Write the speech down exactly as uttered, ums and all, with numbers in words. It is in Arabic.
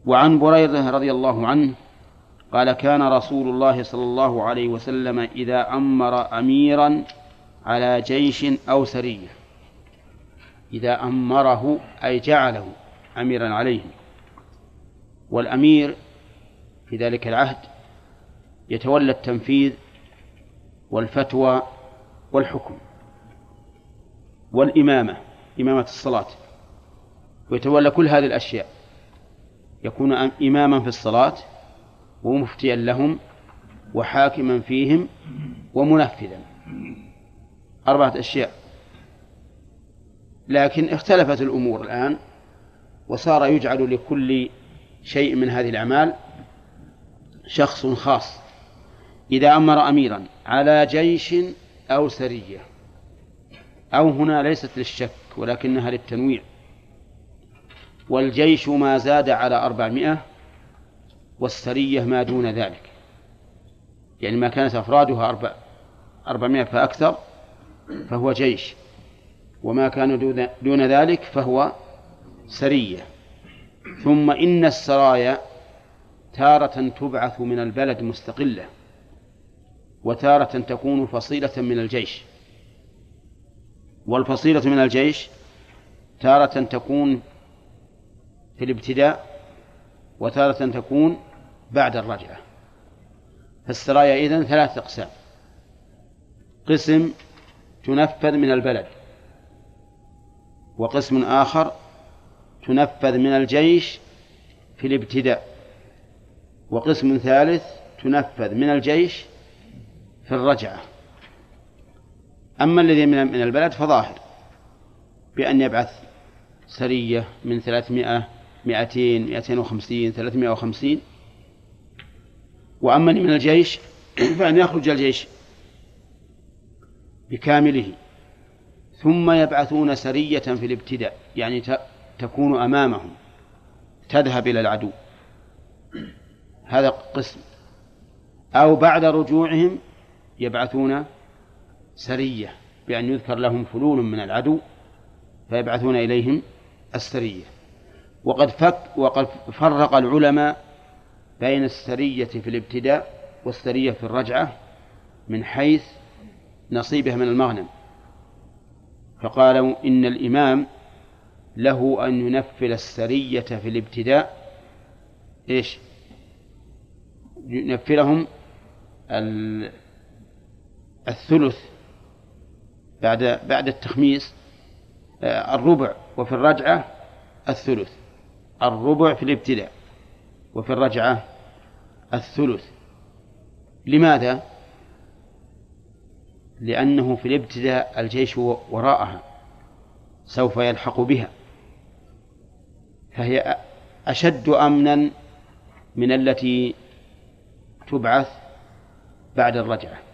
وعن بريدة رضي الله عنه قال كان رسول الله صلى الله عليه وسلم إذا أمر أميرا على جيش أو سرية، إذا أمره أي جعله أميرا عليهم، والأمير في ذلك العهد يتولى التنفيذ والفتوى والحكم والإمامة، إمامة الصلاة، ويتولى كل هذه الأشياء، يكون إماما في الصلاة ومفتيا لهم وحاكما فيهم ومنفذا، أربعة أشياء. لكن اختلفت الأمور الآن، وصار يجعل لكل شيء من هذه الأعمال شخص خاص. إذا أمر أميرا على جيش أو سرية، أو هنا ليست للشك ولكنها للتنويع، والجيش ما زاد على أربعمائة والسرية ما دون ذلك، يعني ما كانت أفرادها أربع أربعمائة فأكثر فهو جيش، وما كان دون ذلك فهو سرية. ثم إن السرايا تارة تبعث من البلد مستقلة، وتارة تكون فصيلة من الجيش، والفصيلة من الجيش تارة تكون في الابتداء وتارة تكون بعد الرجعة. فالسرايا إذن ثلاث أقسام: قسم تنفذ من البلد، وقسم آخر تنفذ من الجيش في الابتداء، وقسم ثالث تنفذ من الجيش في الرجعة. أما الذي من البلد فظاهر بأن يبعث سرية من ثلاثمائة، مائتين، مائتين وخمسين، ثلاثمائة وخمسين. وأما من الجيش فأن يخرج الجيش بكامله، ثم يبعثون سرية في الابتداء، يعني تكون أمامهم تذهب إلى العدو، هذا قسم. أو بعد رجوعهم يبعثون سرية بأن يذكر لهم فلول من العدو فيبعثون إليهم السرية. وقد فك وقد فرق العلماء بين السرية في الابتداء والسرية في الرجعة من حيث نصيبه من المغنم، فقالوا إن الإمام له أن ينفل السرية في الابتداء، إيش ينفلهم الثلث بعد بعد التخميس، الربع، وفي الرجعة الثلث، الربع في الابتداء وفي الرجعة الثلث. لماذا؟ لأنه في الابتداء الجيش وراءها سوف يلحق بها، فهي أشد أمنا من التي تبعث بعد الرجعة.